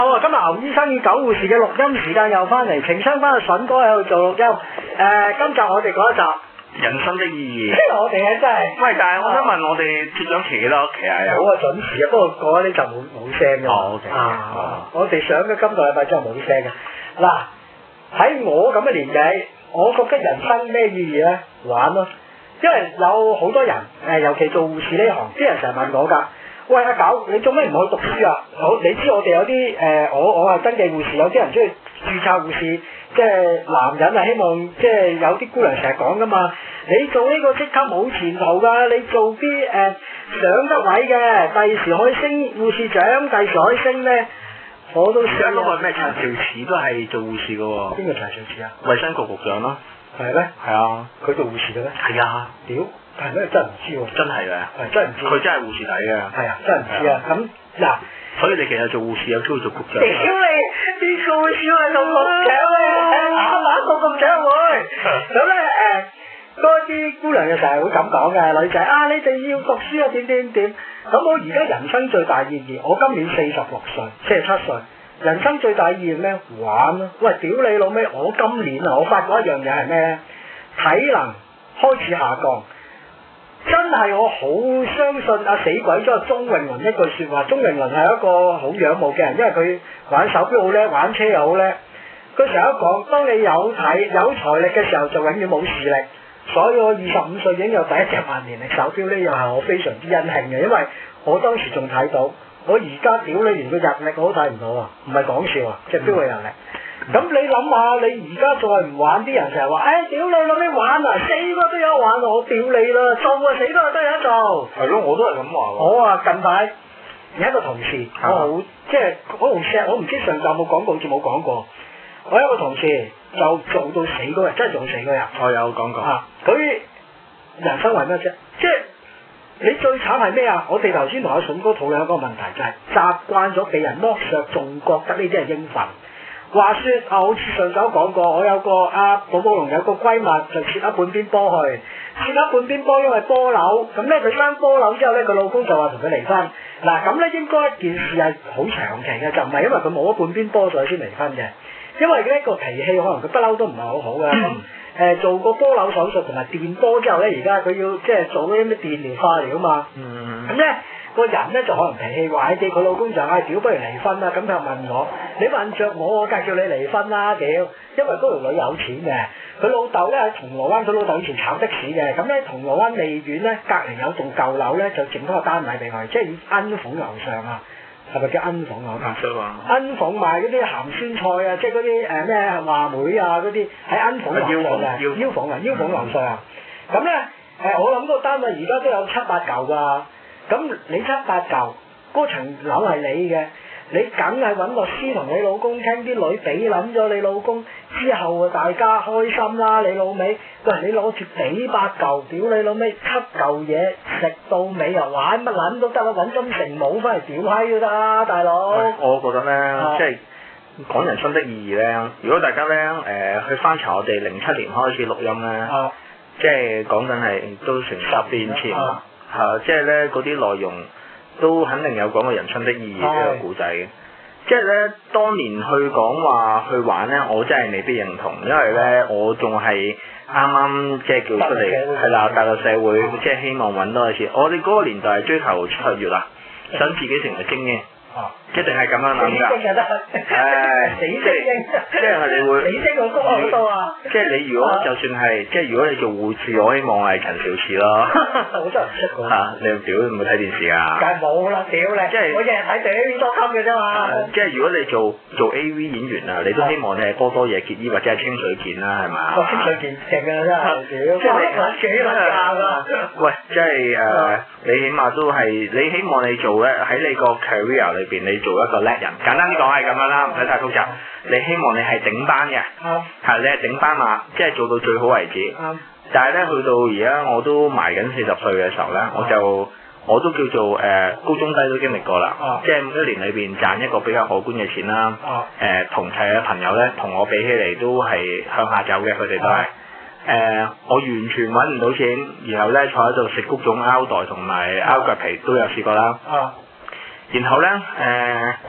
好啊！今日牛醫生與狗護士嘅錄音時間又翻嚟，情商翻阿筍哥喺度做錄音。今集我哋講一集人生的意義。 我哋咧真係， 喂，但係我想問我哋接咗期啦，屋企係啊。 好啊，準時啊，不過講呢就冇聲嘅。 哦，OK。 我哋上嘅今個禮拜真係冇聲嘅。嗱，喺我咁嘅年紀，我覺得人生咩意義咧？玩咯，因為有好多人尤其做護士呢行，啲人成日問我㗎。喂，阿狗，你做咩唔去讀書啊？你知我哋有啲我係登記護士，有啲人中意註冊護士，即係男人啊，希望即係有啲姑娘成日講噶嘛。你做呢個職級冇前途㗎，你做啲上得位嘅，第時可以升護士長，第時可以升咧，我都想。 而家嗰個咩陳肇始都係做護士㗎喎。 邊個陳肇始啊？ 衛生局局長咯。 係咩？ 係啊。 佢做護士嘅咩？ 係啊。 屌！係咩？真係唔知喎。 真係嘅。 係真係唔知。 佢真係護士底嘅。 係啊，真係唔知啊。咁嗱， 所以你其實做護士有機會做局長。 屌你！邊個會少係做局長咧？打個局長會。咁咧嗰啲姑娘就成日會咁講嘅，女仔啊，你哋要讀書啊，點。咁我而家人生最大意義，我今年46歲，47歲，人生最大意義咩？玩咯。喂，屌你老味！我今年啊，我發覺一樣嘢係咩咧？體能開始下降。真係我好相信阿死鬼咗阿鐘詠麟一句説話，鐘詠麟係一個好仰慕嘅人，因為佢玩手錶好叻，玩車又好叻。佢成日都講，當你有財力嘅時候，就永遠冇視力。所以我25歲已經有第一隻萬年曆手錶，呢樣係我非常之欣慶嘅，因為我當時仲睇到，我而家屌你連個日曆我都睇唔到啊！唔係講笑啊，隻錶嘅日曆。咁你諗下，你而家再唔玩，啲人成日話，屌你老味玩啊，死個都有玩啊，我屌你啦，做啊死都有得做。 係咯，我都係咁話喎。 我啊近排有一個同事，我好即係我好錫，我唔知上集有冇講過，好似冇講過。我有一個同事就做到死嗰日，真係做到死嗰日。 我有講過。 佢人生為咩啫？即係你最慘係咩啊？我哋頭先同阿筍哥討論一個問題，就係習慣咗被人剝削，仲覺得呢啲係應份。話說好似上集講過，我有個寶寶龍有個閨蜜就切咗半邊波去，切咗半邊波因為波瘤，咁咧佢生波瘤之後咧，佢老公就話同佢離婚。嗱咁咧應該一件事係好長期嘅，就唔係因為佢冇咗半邊波所以先離婚嘅，因為呢個脾氣可能佢不嬲都唔係好好嘅。做個波瘤手術同埋電波之後咧，而家佢要即係做嗰啲咩電療化療啊嘛。咁咧。個人咧就可能脾氣壞啲，佢老公就屌不如離婚啦，咁佢就問我，你問着我梗係叫你離婚啦屌，因為嗰條女有錢嘅，佢老豆咧喺銅鑼灣，佢老豆以前炒的士嘅，咁咧銅鑼灣利苑咧隔離有棟舊樓咧就整多個單位俾佢，即係恩鳳樓上啊，係咪叫恩鳳樓啊？恩鳳賣嗰啲鹹酸菜啊，即係嗰啲咩話梅啊嗰啲喺恩鳳樓上嘅，腰鳳樓上啊，咁咧我諗個單位而家都有7-8嚿㗎。咁你7-8嚿，嗰層樓係你嘅，你梗係揾律師同你老公傾，啲女俾撚咗你老公之後啊，大家開心啦！你老味，喂你攞住幾百嚿，屌你老味7嚿嘢食到尾啊，玩乜撚都得啦，揾金城武翻嚟屌閪都得啊，大佬！ 我覺得咧，即係講人生的意義咧，如果大家咧去翻查我哋07年開始錄音咧，即係講緊係都成10年前。即係咧嗰啲內容都肯定有講過人生的意義呢個故仔嘅。即係咧當年去講話去玩咧，我真係未必認同，因為咧我仲係啱啱即係叫出嚟係啦，踏入社會，即係希望揾多一次。我哋嗰個年代係追求出血啊，想自己成為精英。一定係咁樣諗㗎。死精就得。死精。即係你會。死精我高好多啊！即係你如果就算係，即係如果你做護士，我希望係陳肇始咯。 我真係唔識㗎。 你屌唔會睇電視㗎？ 梗係冇啦，屌你！即係我日日睇 AV 多級嘅啫嘛。 即係如果你做 AV 演員啊，你都希望你係波多野結衣或者係清水健啦，係嘛？清水健勁㗎真係，屌！即係你幾撚價㗎？喂，即係你起碼都係，你希望你做咧喺你個 career 裏邊，你做一個叻人。簡單啲講係咁樣啦，唔使太複雜。你希望你係頂班嘅，你係頂班馬，即係做到最好為止。但係咧，去到而家我都埋緊40歲嘅時候咧，我都叫做高中低都經歷過啦。即係一年裏邊賺一個比較可觀嘅錢啦。同齊嘅朋友咧，同我比起嚟都係向下走嘅，佢哋都係。我完全揾唔到錢，然後咧坐喺度食谷種拗袋同埋拗腳皮都有試過啦。然後咧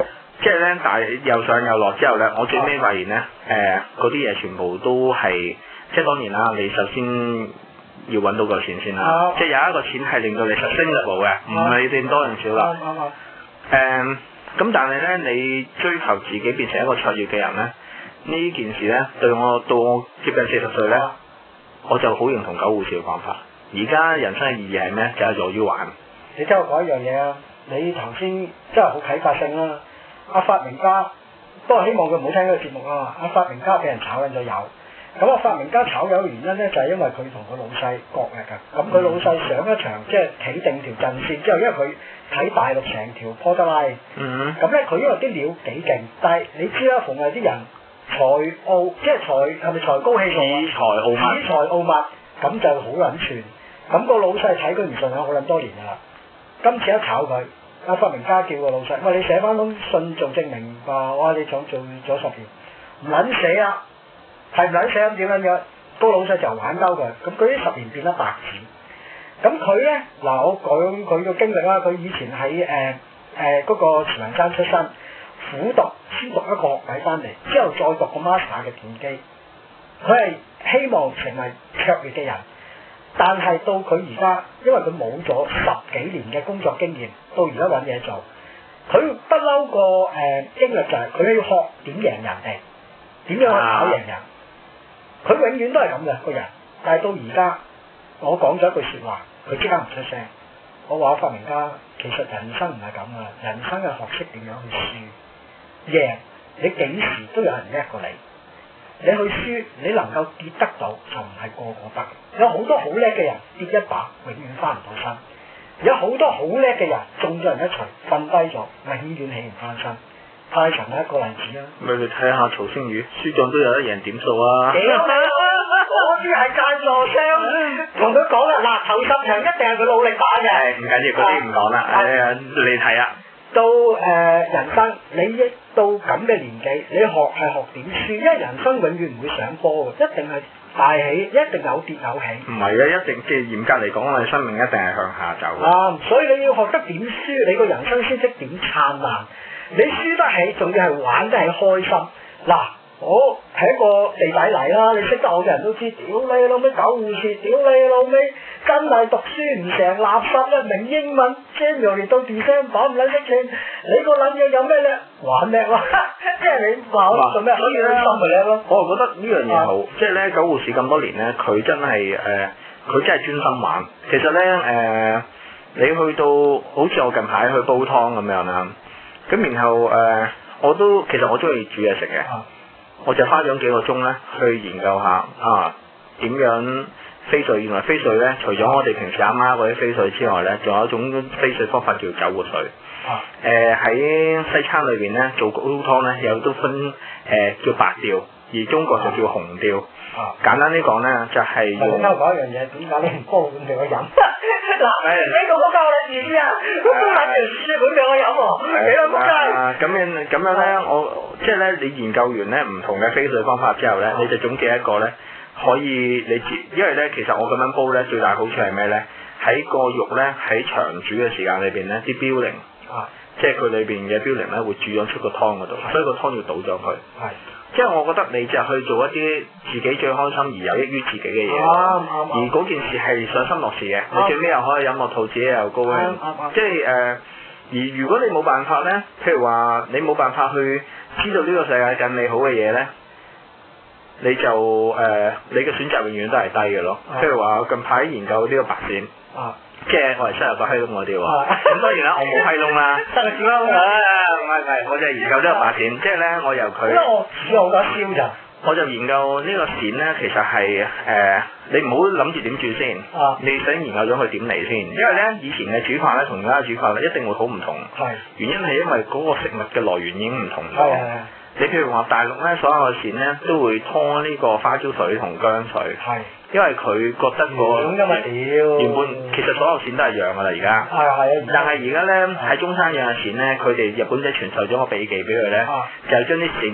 即係咧，但係又上又落之後咧，我最尾發現咧，嗰啲嘢全部都係，即係當然啦，你首先要揾到個錢先啦，即係有一個錢係令到你實升得冇嘅，唔係你多人少啦。咁但係咧，你追求自己變成一個卓越嘅人咧，呢件事咧對我到我接近40歲咧，我就好認同九護士嘅講法。而家人生嘅意義係咩？就係在於玩。 你聽我講一樣嘢啊！你頭先真係好啟發性啦。阿發明家，不過希望佢唔好聽呢個節目啊！阿發明家俾人炒緊咗魷，咁阿發明家炒魷嘅原因咧就係因為佢同個老細角力㗎。咁佢老細上一場即係企定條陣線之後，因為佢睇大陸成條坡德拉，咁咧佢因為啲料幾勁，但係你知啦，逢係啲人財傲，即係係咪財高氣傲？恃才傲物，咁就好撚串。咁個老細睇佢唔順眼好撚多年㗎啦，今次一炒佢。阿發明家叫個老細，喂，你寫翻封信做證明吧，哇！你想做咗10年，唔撚寫啊，係唔撚寫咁點樣？個老細就玩鳩佢，咁佢呢10年變得白紙。咁佢咧嗱，我講佢個經歷啦，佢以前喺嗰個慈雲山出身，苦讀先讀一個學位翻嚟，之後再讀個 master 嘅電機，佢係希望成為卓越嘅人。但係到佢而家，因為佢冇咗10幾年嘅工作經驗，到而家揾嘢做，佢不嬲個經歷就係佢要學點贏人哋，點樣去考贏人。佢永遠都係咁嘅個人，但係到而家，我講咗一句説話，佢即刻唔出聲。我話發明家，其實人生唔係咁噶，人生係學識點樣去輸，贏你幾時都有人叻過你。你去輸，你能夠跌得到就唔係個個得。有好多好叻嘅人跌一把，永遠翻唔到身；有好多好叻嘅人中咗人一錘，瞓低咗，永遠起唔翻身。泰臣係一個例子啊！ 咪去睇下曹星如，輸咗都有得贏點數啊！ 嗰啲係贊助商，同佢講啦，嗱，頭10場一定係佢努力打嘅。 唔緊要，嗰啲唔講啦。你睇啊！ 到人生，你一到咁嘅年紀，你係學點輸，因為人生永遠唔會上坡嘅，一定係大起，一定有跌有起。唔係啊， 一定即係嚴格嚟講，你生命一定係向下走。 所以你要學得點輸，你個人生先識點燦爛。你輸得起，仲要係玩得係開心。嗱，我係一個地底泥啦，你識得我嘅人都知，屌你老味狗護士，屌你老味真係讀書唔成，垃圾一名英文 January 到 December 唔撚識稱，你個撚嘢有咩叻？玩叻咯，即係你話我做咩？所以咧，心咪叻咯。 我係覺得呢樣嘢好，即係咧狗護士咁多年咧，佢真係佢真係專心玩。其實咧你去到好似我近排去煲湯咁樣啦，咁然後其實我中意煮嘢食嘅。我就花咗幾個鐘咧去研究下點樣飛水。原來飛水咧，除咗我哋平時阿媽嗰啲飛水之外咧，仲有一種飛水方法叫九活水。喺西餐裏邊咧做高湯咧，有都分叫白調，而中國就叫紅調。簡單啲講咧，就係用。我講一樣嘢，點解你唔煲碗俾我飲？嗱，呢個我教你意思啊，煲兩條書碗俾我飲喎，幾多仆街？咁樣咧，我即係咧，你研究完咧唔同嘅飛水方法之後咧，你就總結一個咧，可以因為咧，其實我咁樣煲咧，最大好處係咩咧？喺個肉咧喺長煮嘅時間裏邊咧，啲嘌呤，即係佢裏邊嘅嘌呤咧會煮咗出個湯嗰度，所以個湯要倒咗佢。即係我覺得你就去做一啲自己最開心而有益於自己嘅嘢，而嗰件事係賞心樂事嘅，你最尾又可以飲落肚，自己又高興。即係而如果你冇辦法咧，譬如話你冇辦法去知道呢個世界更美好嘅嘢咧，你就你嘅選擇永遠都係低嘅咯。譬如話我近排研究呢個白鱔。即係我係深入個閪窿嗰啲喎，咁當然啦，我冇閪窿啦， 得個屎窿， 唔係，我就係研究呢個白鱔，即係咧，我由佢， 因為我只有得燒咋， 我就研究呢個鱔咧，其實係你唔好諗住點煮先，你想研究咗佢點嚟先，因為咧以前嘅煮法咧同而家嘅煮法咧一定會好唔同，原因係因為嗰個食物嘅來源已經唔同咗。你譬如話大陸咧，所有嘅鱔咧都會拖呢個花椒水同薑水，因為佢覺得原本其實所有鱔都係養噶啦而家，但係而家咧喺中山養嘅鱔咧，佢哋日本仔傳授咗個秘技俾佢咧，就係將啲鱔咧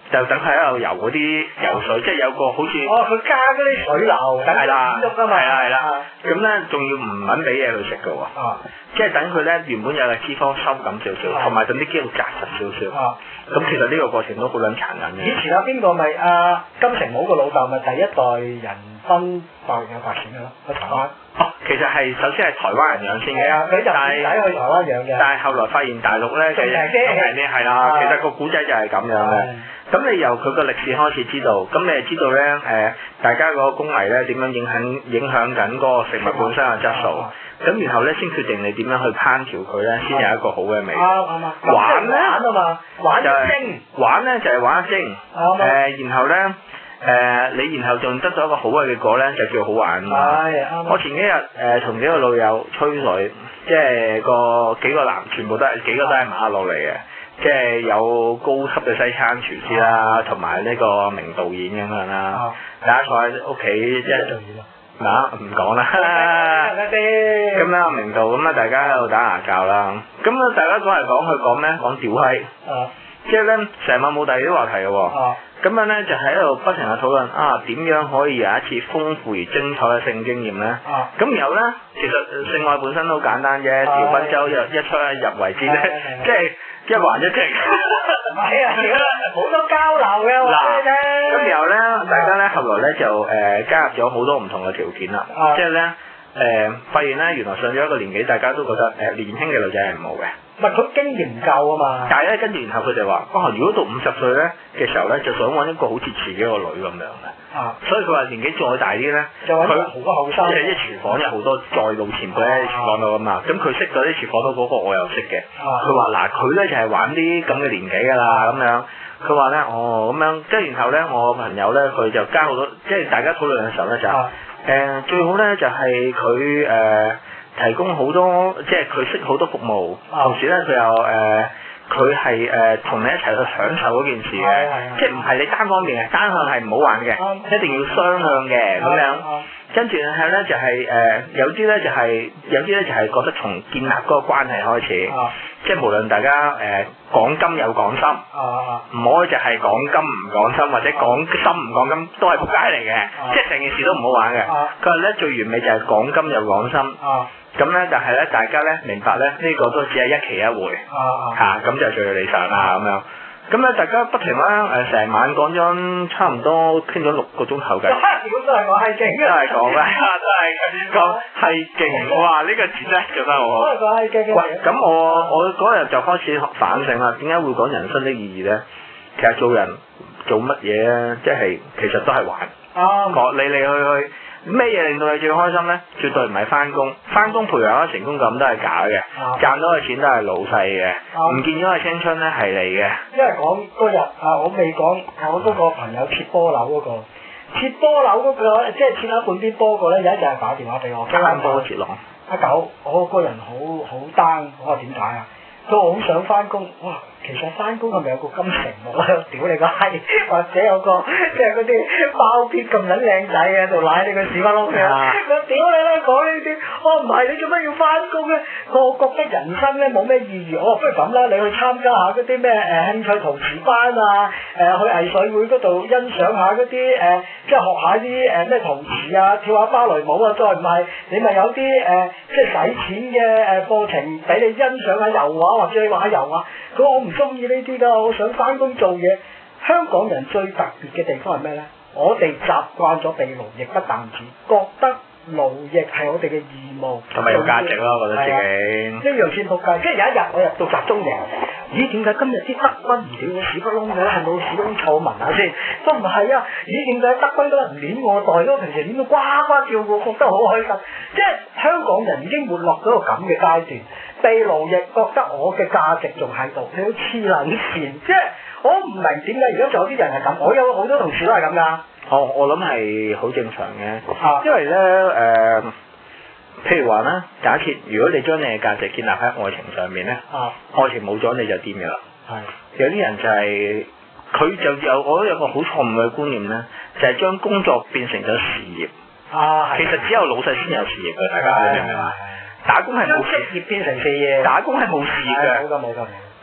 就等佢喺度游嗰啲游水，即係有個好似佢加嗰啲水流，等佢喐啊嘛。 係啦，咁咧仲要唔揾俾嘢佢食嘅喎。即係等佢咧原本有嘅脂肪收緊少少，同埋等啲肌肉紮實少少。咁其實呢個過程都好撚殘忍嘅。 以前有邊個咪金城武個老豆咪第一代人分白有白錢嘅咯，去台灣。 其實係首先係台灣人養先嘅， 佢就唔使去台灣養嘅。 但係後來發現大陸咧，係啦，其實個古仔就係咁樣嘅。咁你由佢個歷史開始知道，咁你就知道咧大家嗰個工藝咧點樣影響緊嗰個食物本身嘅質素。咁然後咧先決定你點樣去烹調佢咧，先有一個好嘅味。玩咧玩咧就係玩得精。然後咧。你然後仲得咗一個好嘅結果咧，就叫好玩嘛。我前幾日同幾個老友吹水，即係幾個男，全部都係幾個都係馬路嚟嘅，即係有高級嘅西餐廚師啦，同埋呢個名導演咁樣啦。大家坐喺屋企即係唔講啦。咁啦，名導咁啦，大家喺度打牙鉸啦。咁啊，大家講嚟講去講咩？講屌閪。即係咧，成晚冇第二啲話題嘅喎。咁樣咧就喺度不停嘅討論點樣可以有一次豐富而精彩嘅性經驗咧？咁然後咧，其實性愛本身都好簡單啫，調賓周一出一入為之咧，即係一環一直。 係啊，好多交流嘅。 咁然後咧，大家咧後來咧就加入咗好多唔同嘅條件啦，即係咧發現咧原來上咗一個年紀，大家都覺得年輕嘅女仔係唔好嘅。 唔係佢經驗唔夠啊嘛， 但係咧跟住然後佢哋話，如果到50歲咧嘅時候咧，就想揾一個好似自己個女咁樣嘅。所以佢話年紀再大啲咧，佢好後生，即係啲廚房有好多再老前輩喺廚房度㗎嘛。咁佢識咗啲廚房度嗰個我又識嘅。佢話嗱，佢咧就係玩啲咁嘅年紀㗎啦咁樣。佢話咧咁樣，即係然後咧我朋友咧佢就加好多，即係大家討論嘅時候咧就最好咧就係佢提供好多，即係佢識好多服務，同時咧佢又佢係同你一齊去享受嗰件事嘅，即係唔係你單方面嘅，單向係唔好玩嘅，一定要雙向嘅咁樣。跟住係咧就係有啲咧就係覺得從建立嗰個關係開始，即係無論大家講金有講心，唔可以就係講金唔講心，或者講心唔講金都係仆街嚟嘅，即係成件事都唔好玩嘅。佢話咧最完美就係講金又講心。咁咧，但係咧，大家咧明白咧，呢個都只係一期一會，咁就最理想啦咁樣。咁咧，大家不停啦，成晚講咗差唔多傾咗6個鐘頭嘅。 如果都係講係勁， 都係講啦，都係講係勁。哇！呢個詞真係做得好好。 都係講係勁。 喂，咁我嗰日就開始反省啦，點解會講人生的意義咧？其實做人做乜嘢咧，即係其實都係玩。嚟嚟去去。咩嘢令到你最開心咧？絕對唔係翻工，翻工培養咗成功感都係假嘅，賺到嘅錢都係老細嘅，唔見咗嘅青春咧係你嘅。 因為講嗰日我未講，我嗰個朋友切波樓嗰個，切波樓嗰個即係切咗半邊波個咧，有一日打電話俾我， 間波切浪。 阿狗，我個人好 down，我話點解啊？佢話好想翻工，哇！其實翻工係咪有個金城武喺度屌你個閪，或者有個即係嗰啲包片咁撚靚仔喺度舐你個屎忽窿嘅？我屌你啦，講呢啲，我唔係你做乜要翻工咧？我覺得人生咧冇咩意義，我話不如咁啦，你去參加下嗰啲咩興趣陶瓷班啊，去藝術會嗰度欣賞下嗰啲即係學下啲咩陶瓷啊，跳下芭蕾舞啊，再唔係你咪有啲即係使錢嘅課程俾你欣賞下油畫或者你畫下油畫。佢話我唔中意呢啲㗎，我想翻工做嘢。香港人最特別嘅地方係咩咧？我哋習慣咗被勞役，不但止覺得勞役係我哋嘅義務， 同埋有價值咯，覺得自己。 一樣先仆街，即係有一日我入到集中營，咦？點解今日啲德軍唔屌我屎忽窿嘅？係冇屎忽窿臭聞下先？都唔係啊！咦？點解德軍都唔捏我袋咯？平時捏到呱呱叫，我覺得好開心。即係香港人已經活落咗個咁嘅階段。被勞役覺得我嘅價值仲喺度，你好黐撚線，即係我唔明點解而家仲有啲人係咁，我有好多同事都係咁噶。 我諗係好正常嘅，因為咧譬如話咧，假設如果你將你嘅價值建立喺愛情上面咧，愛情冇咗你就癲㗎啦。有啲人就係佢就有我覺得有個好錯誤嘅觀念咧，就係將工作變成咗事業。其實只有老細先有事業嘅，大家明唔明啊？打工係冇職業變成事業，打工係冇事業嘅。冇㗎。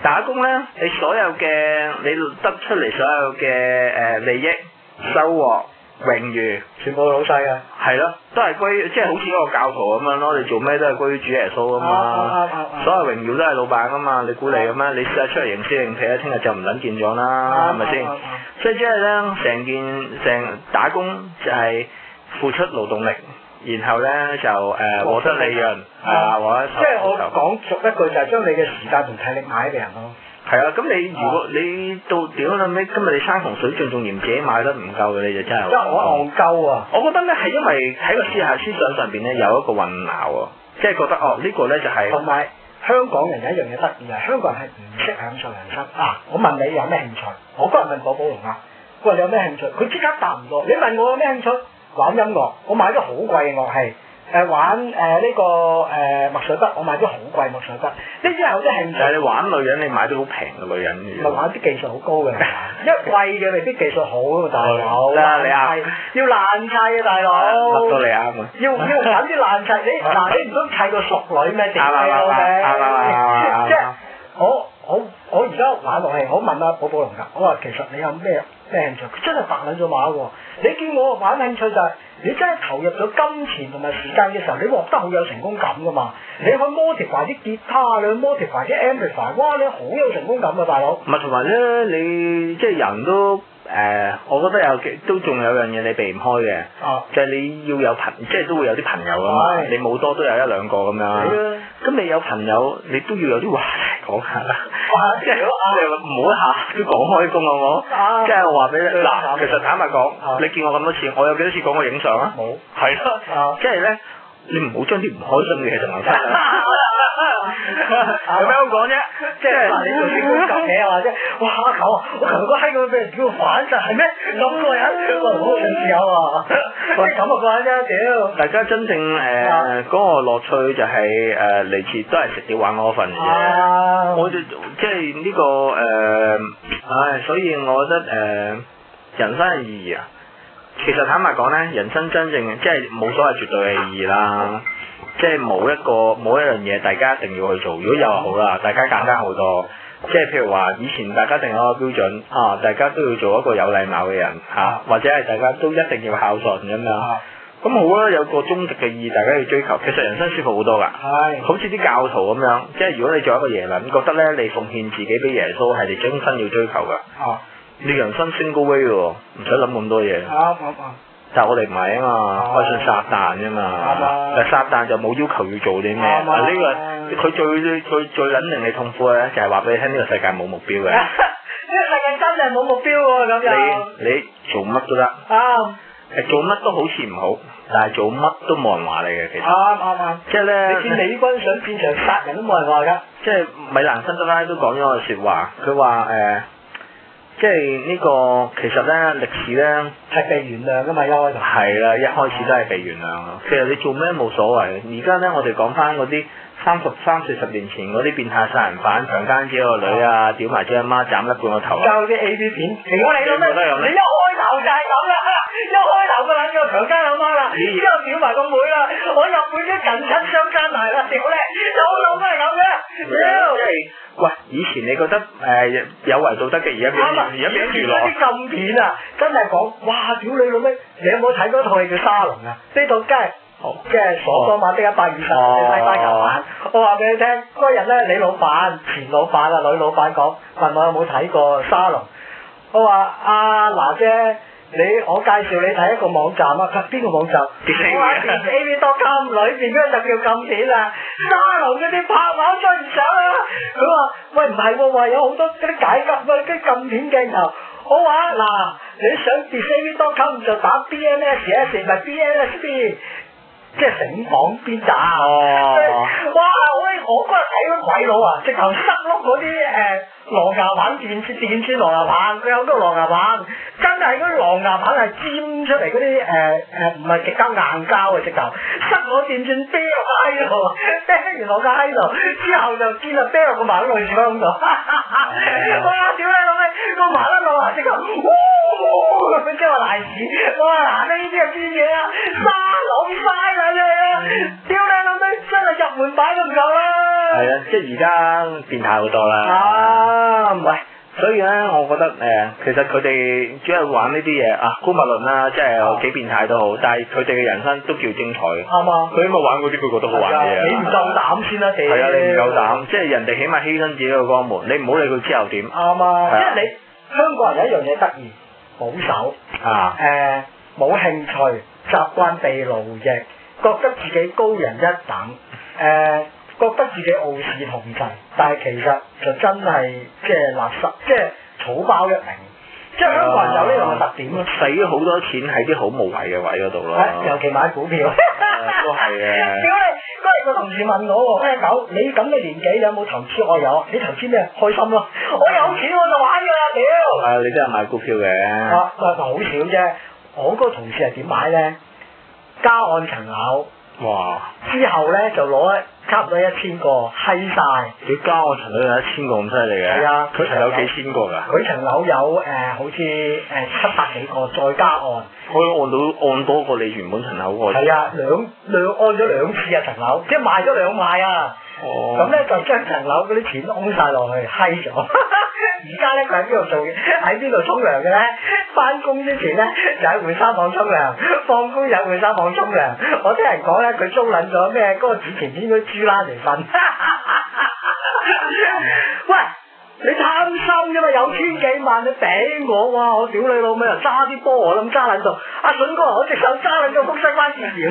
打工咧，你所有嘅你得出嚟所有嘅利益、收穫、榮譽， 全部老細啊。 係咯，都係歸即係好似嗰個教徒咁樣咯，你做咩都係歸於主耶穌啊嘛。所有榮耀都係老闆啊嘛，你估你嘅咩？你試下出嚟認屍認皮，聽日就唔撚見咗啦，係咪先？所以即係咧，成打工就係付出勞動力。然後咧就獲得利潤，或者即係我講俗一句就係將你嘅時間同體力買俾人咯。 係啊，咁你如果你到屌啦尾，今日你山窮水盡仲嫌自己買得唔夠嘅，你就真係。 因為我戇鳩啊！ 我覺得咧係因為喺個思想上邊咧有一個混淆啊，即係覺得呢個咧就係。同埋香港人有一樣嘢得意啊，香港人係唔識享受人生。我問你有咩興趣？我嗰日問寶寶龍啊，佢話你有咩興趣？佢即刻答唔到。你問我有咩興趣？玩音樂，我買咗好貴嘅樂器。玩呢個墨水筆，我買咗好貴墨水筆。呢啲係好多興趣。但係你玩女人，你買啲好平嘅女人嘅。咪玩啲技術好高嘅，因為貴嘅未必技術好啊，大佬。你啱。要爛砌啊，大佬。乜都你啱啊。要揾啲爛砌，你唔通砌個淑女咩？啱即係我而家玩樂器，我問阿寶寶龍㗎，我話其實你有咩興趣？佢真係白撚咗馬喎！你見我玩興趣就係、你真係投入咗金錢同埋時間嘅時候，你獲得好有成功感㗎嘛！你去 modify 啲吉他，你去 modify 啲 amplifier，哇！你好有成功感啊，大佬！唔係同埋咧，你即係人都我覺得都仲有樣嘢你避唔開嘅，就係你要有即係都會有啲朋友㗎嘛。你冇多都有一兩個咁樣。咁你有朋友，你都要有啲話題講下啦。即係唔好一下都講開工好唔好？即係我話俾你嗱，其實坦白講，你見我咁多次，我有幾多次講過影相啊？冇。係咯。即係咧，你唔好將啲唔開心嘅嘢就留翻。有咩好講啫？即係你做啲高級嘢或者哇阿球啊，我琴日個閪咁俾人屌反晒係咩？咁過癮，好上次有喎。喂，咁啊過癮啫，屌！大家真正嗰個樂趣就係嚟自都係食嘢玩嗰份嘢。我哋即係呢個所以我覺得人生嘅意義啊，其實坦白講咧，人生真正即係冇所謂絕對嘅意義啦。即係冇一樣嘢，大家一定要去做。如果有就好啦，大家簡單好多。即係譬如話，以前大家定有個標準大家都要做一個有禮貌嘅人或者係大家都一定要孝順咁樣。咁好啦，有個終極嘅意義，大家要追求。其實人生舒服好多㗎。係。好似啲教徒咁樣，即係如果你做一個耶倫，覺得咧你奉獻自己俾耶穌係你終身要追求㗎。你人生 single way 喎，唔使諗咁多嘢。但係我哋唔係啊嘛，我信撒旦啫嘛。但撒旦就冇要求要做啲咩。呢個佢最撚令你痛苦嘅咧，就係話俾你聽呢個世界冇目標嘅。呢個世界真係冇目標喎，咁樣。你做乜都得。做乜都好似唔好，但係做乜都冇人話你嘅其實。啱。即係咧。你見美軍上戰場殺人都冇人話㗎。即係米蘭辛德拉都講咗個説話，佢話即係呢個其實咧歷史咧係被原諒㗎嘛，一開頭係啦，一開始都係被原諒咯。其實你做咩冇所謂。而家咧我哋講翻嗰啲30-40年前嗰啲變態殺人犯強姦自己個女啊，屌埋隻阿媽斬甩半個頭啊！教啲 A V 片，我嚟到咩？你一開頭就係咁啦，一開頭個撚個強姦阿媽啦，之後屌埋個妹啦，我入會啲近親相姦埋啦，屌你，有腦咩咁嘅？屌！喂，以前你覺得有違道德嘅，而家變娛樂。啲禁片啊，真係講，哇！屌你老味，你有冇睇嗰套戲叫《沙龍》啊？呢套真係即係索多瑪的120，你睇翻舊版。我話俾你聽，嗰日咧，你老闆、前老闆啊、女老闆講，問我有冇睇過《沙龍》。我話阿娜姐。我介紹你睇一個網站啊，邊個網站？我話AV.com 裏邊嗰就叫禁片啊，沙龍嗰啲拍畫追唔上啊！佢話：喂，唔係喎，話有好多嗰啲解禁嗰啲禁片鏡頭。我話嗱，你想 AV.com 就打 BNSS 唔係 BNSB， 即係醒房邊打。哇！我嗰日睇嗰鬼佬啊，直頭塞碌嗰啲狼牙棒電鑽狼牙棒，佢有好多狼牙棒，真係嗰啲狼牙棒係尖出嚟嗰啲唔係極膠硬膠啊，直頭塞我電鑽啤落個閪度，啤完落個閪度，之後就見啊啤落個麻甩女腸度，哇！屌你老味，個麻甩佬啊，直頭佢即係話大屎，哇！嗱呢啲係邊嘢啊？沙朗嘥啦你啊！屌你老味，真係入門擺都唔夠啦。 係啊，即係而家變態好多啦。 啊，唔係。 所以咧，我覺得其實佢哋主要玩呢啲嘢啊，姑勿論啦，即係有幾變態都好，但係佢哋嘅人生都叫精彩。 啱啊！ 佢起碼玩嗰啲佢覺得好玩嘅嘢。 你唔夠膽先啦，屌！ 係啊，你唔夠膽，即係人哋起碼犧牲自己個光門，你唔好理佢之後點。 啱啊！即係你香港人有一樣嘢得意，保守。啊。冇興趣，習慣被奴役，覺得自己高人一等。覺得自己傲視同儕，但係其實就真係即係垃圾，即係草包一名。即係香港人有呢樣嘅特點咯， 使咗好多錢喺啲好無謂嘅位嗰度咯。 尤其買股票。 都係嘅。 屌你！嗰日個同事問我喎，狗，你咁嘅年紀有冇投資？我有。你投資咩？開心咯。我有錢我就玩㗎啦，屌！ 係你真係買股票嘅。 好少啫。我嗰個同事係點買咧？加按層樓。哇！之後咧就攞差唔多1000個，閪晒。 你加我層樓有1000個咁犀利嘅？係啊，佢層樓幾千個㗎？ 佢層樓有好似700幾個，再加按。 可以按多過你原本層樓喎。 係啊，兩按咗2次啊層樓，即係賣咗2賣啊。哦。咁咧就將層樓嗰啲錢掹晒落去，閪咗。而家咧佢喺邊度做嘅？喺邊度沖涼嘅咧？翻工之前咧就喺換衫房沖涼，放工又喺換衫房沖涼。我聽人講咧，佢租撚咗咩？嗰個紙錢邊嗰啲豬欄嚟瞓。喂！你貪心啫嘛，有千幾萬你俾我哇！我屌你老味又揸啲波我諗揸撚到，阿筍哥我隻手揸撚到福西灣字條，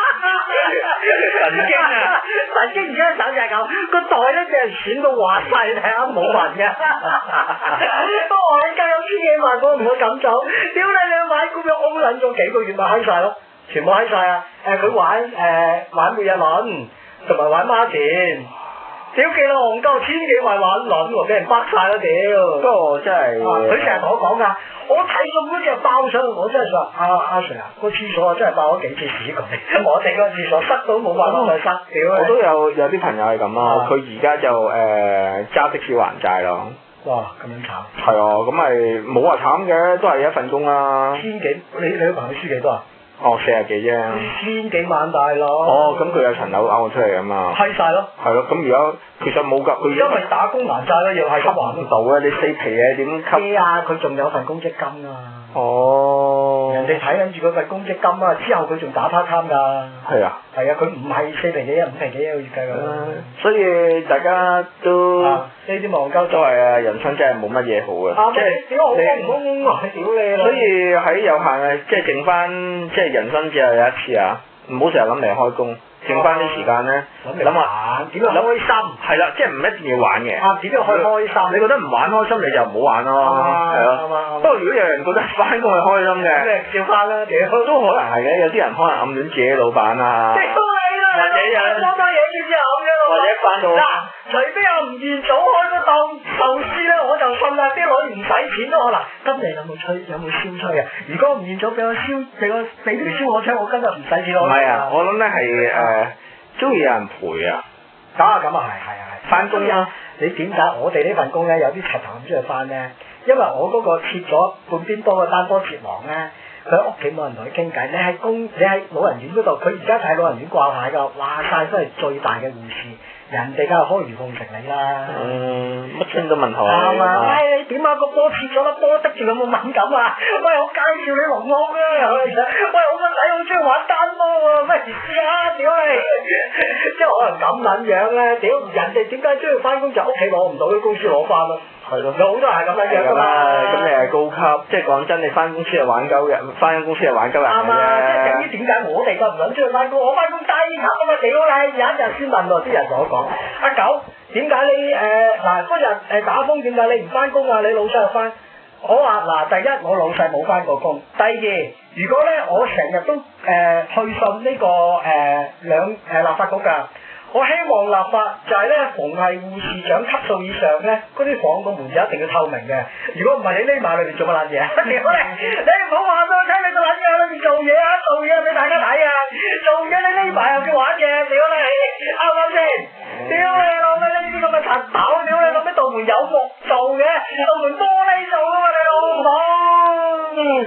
神經啊！神經而家手就係咁，個袋咧俾人選到滑晒，你睇下冇紋嘅。不過我而家有千幾萬，我唔會咁做。屌你買股票空撚咗幾個月咪閪晒咯，全部閪晒啊！佢玩每日輪同埋玩孖展。屌幾多戇鳩，千幾萬玩輪喎，俾人bắt晒啦屌！ 不過真係， 佢成日同我講㗎，我睇中嗰隻爆上，我真係話阿 Sir 啊，個廁所啊真係爆咗幾次屎佢，我哋個廁所塞到冇辦法去塞，屌！ 我都有啲朋友係咁啊，佢而家就揸的士還債咯。 哇，咁樣慘！ 係啊，咁咪冇話慘嘅，都係一份工啦。 千幾，你個朋友輸幾多啊？ 哦，40幾啫。 千幾萬大佬。 哦，咁佢有層樓咬我出嚟啊嘛。 批晒咯。係咯，咁而家其實冇㗎，佢因為打工還債啦，又係吸還唔到啊！你4皮嘢點吸？ 咩啊？佢仲有份公積金啊。 哦。 人哋睇緊住嗰份公積金啊，之後佢仲打 part time 㗎。係啊。係啊，佢唔係4皮幾啊，5皮幾一個月計㗎。 所以大家都呢啲戇鳩都係啊，人生真係冇乜嘢好嘅。 即係點解好唔好屌你啦？ 所以喺有限嘅，即係剩翻，即係人生只係有一次啊！唔好成日諗嚟開工，剩翻啲時間咧，諗下點樣開心？ 係啦，即係唔一定要玩嘅。 點樣開心？ 你覺得唔玩開心，你就唔好玩咯。係咯。不過如果有人覺得翻工係開心嘅， 咁照翻啦， 都可能係嘅。有啲人可能暗戀自己老闆啊。 即係都係啦，或者有好多嘢先至咁嘅。 或者翻到嗱，除非阿吳彥祖開個檔壽司咧，我就信啦，啲女唔使錢都可能。今日有冇燒吹啊？如果吳彥祖俾條燒鵝車，我今日唔使錢咯。 唔係啊，我諗咧係中意有人陪啊。 咁啊係。翻工啊！你點解我哋呢份工咧有啲柒頭咁中意翻咧？因為我嗰個切咗半邊多嘅單波切王咧，佢喺屋企冇人同佢傾偈。你喺老人院嗰度，佢而家就喺老人院掛牌㗎，話晒都係最大嘅護士。人哋梗係開如奉承你啦。 乜親都問候啊！ 啱啊！你點啊？個波切咗粒波，得住有冇敏感啊？喂，我介紹你龍屋啊！喂，我個仔好中意玩單波喎，咩意思啊？屌你！即係可能咁撚樣咧，屌人哋點解中意翻工就屋企攞唔到，啲公司攞翻咯？係咯，有好多係咁樣樣㗎嘛。 咁你係高級，即係講真，你翻公司係玩鳩人，翻公司係玩鳩人嘅啫。 啱啊！即係等於點解我哋咁唔撚中意翻工？我翻工低級啊嘛！屌你！有一日先問我啲人同我講。阿九，點解你嗰日打風點解你唔翻工啊？你老細又翻？我話第一我老細冇翻過工，第二如果咧我成日都去信呢個立法局㗎，我希望立法就係咧逢係護士長級數以上咧，嗰啲房個門就一定要透明嘅。如果唔係你匿埋裏邊做乜撚嘢？你唔好話俾我聽你個撚嘢裏邊做嘢啊！做嘢俾大家睇啊！做嘢你匿埋又叫玩嘢，屌你啱唔啱先？屌你老味呢啲咁嘅柒頭，屌你老味道門有木做嘅，道門玻璃做㗎嘛你老母！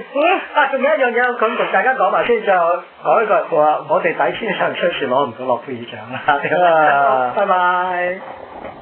仲有一樣嘢，咁同大家講埋先，最後講一句話，我哋底先上出船攞唔到諾貝爾獎啦。拜拜。